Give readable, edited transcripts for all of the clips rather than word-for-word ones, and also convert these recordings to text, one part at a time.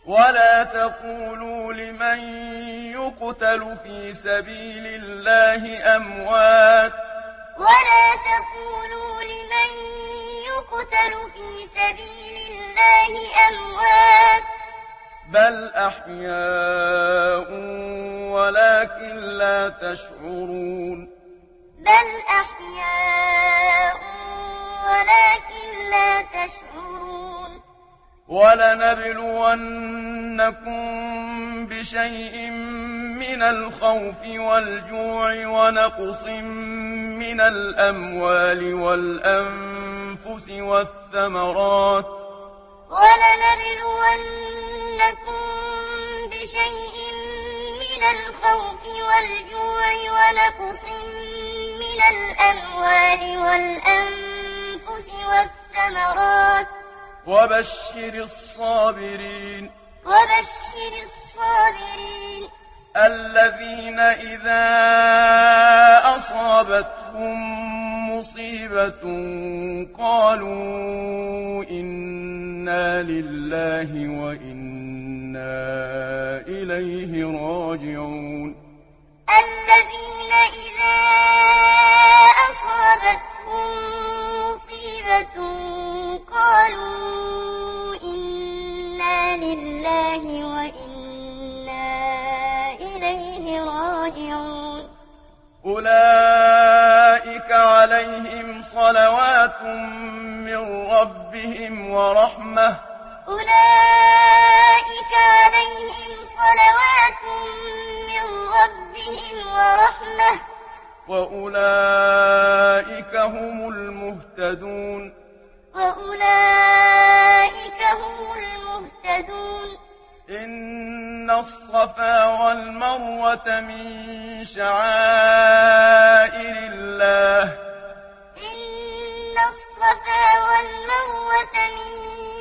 ولا تقولوا لمن يقتل في سبيل الله أموات ولا تقولوا لمن يقتل في سبيل الله أموات بل أحياء ولكن لا تشعرون بل أحياء ولكن لا تشعرون ولنبلونكم بشيء من الخوف والجوع ونقص من الأموال والأنفس والثمرات ولنبلونكم بشيء من الخوف والجوع ونقص من الأموال والأنفس والثمرات وبشر الصابرين الذين إذا أصابتهم مصيبة قالوا إنا لله وإنا إليه راجعون الذين إذا أصابتهم مصيبة قالوا إنا لله وإنا إليه راجعون أولئك عليهم صلوات من ربهم ورحمة أولئك عليهم صلوات من ربهم ورحمة وأولئك هم المهتدون إن الصفا والمروة من شعائر الله إن الصفا والمروة من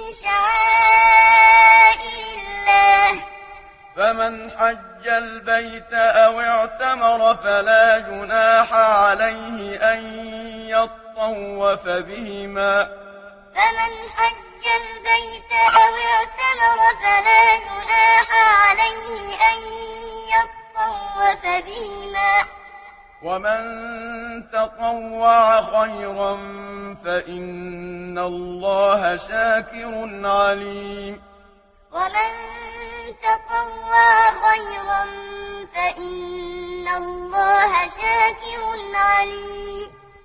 شعائر الله فمن حج البيت أو اعتمر فلا جناح عليه أن يطوف بهما فمن حج البيت أو اعتمر فلا جناح عليه أن يطوف بهما ومن تطوع خيرا فإن الله شاكر عليم ومن تطوع خيرا فإن الله شاكر عليم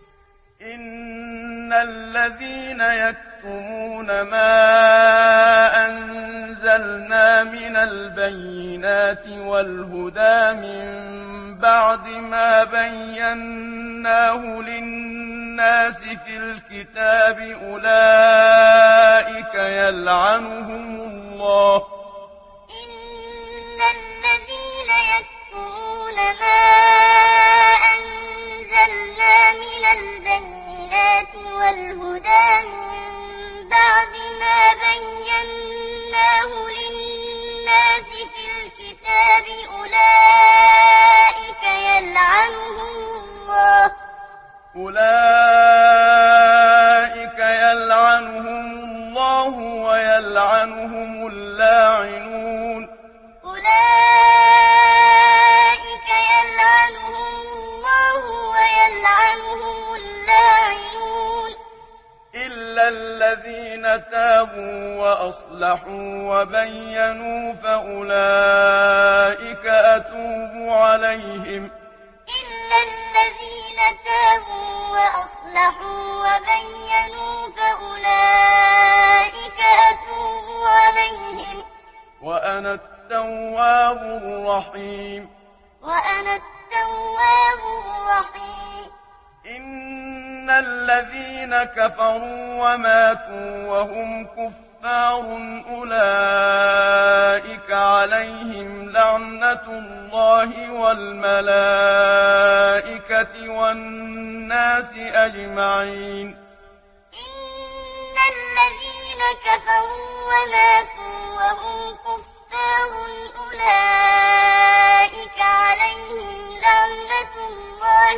إن الذين يكتمون ما أنزلنا من البينات والهدى من بعد ما بيناه للناس في الكتاب أولئك يلعنهم الله إن الذين يكتمون ما أنزلنا من البينات والهدى من بعد ما بيناه للناس في الكتاب أولئك يلعنهم الله ويلعنهم اللاعنون أولئك يلعنهم الله ويلعنهم اللاعنون إلا الذين تابوا وأصلحوا وبينوا فأولئك أتوب عليهم إلا الذين تابوا وأصلحوا وبينوا فأولئك أتوب عليهم وأنا التواب الرحيم إن الذين كفروا وماتوا وهم كفار أولئك عليهم لعنة الله والملائكة والناس أجمعين إن الذين كفروا وماتوا وهم كفار أولئك عليهم لعنة الله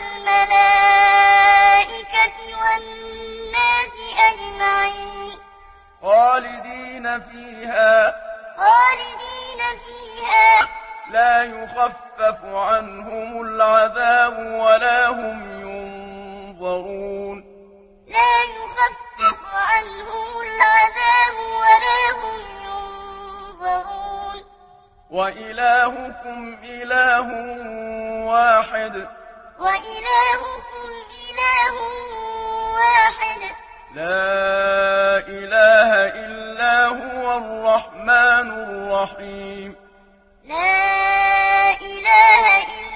والملائكة والناس أجمعين خالدين فيها لا يخفف عنهم العذاب ولا هم ينظرون لا يخفف عنهم العذاب ولا هم ينظرون وإلهكم إله واحد وإلهكم إله واحد لا إله إلا هو الرحمن الرحيم لا إله إلا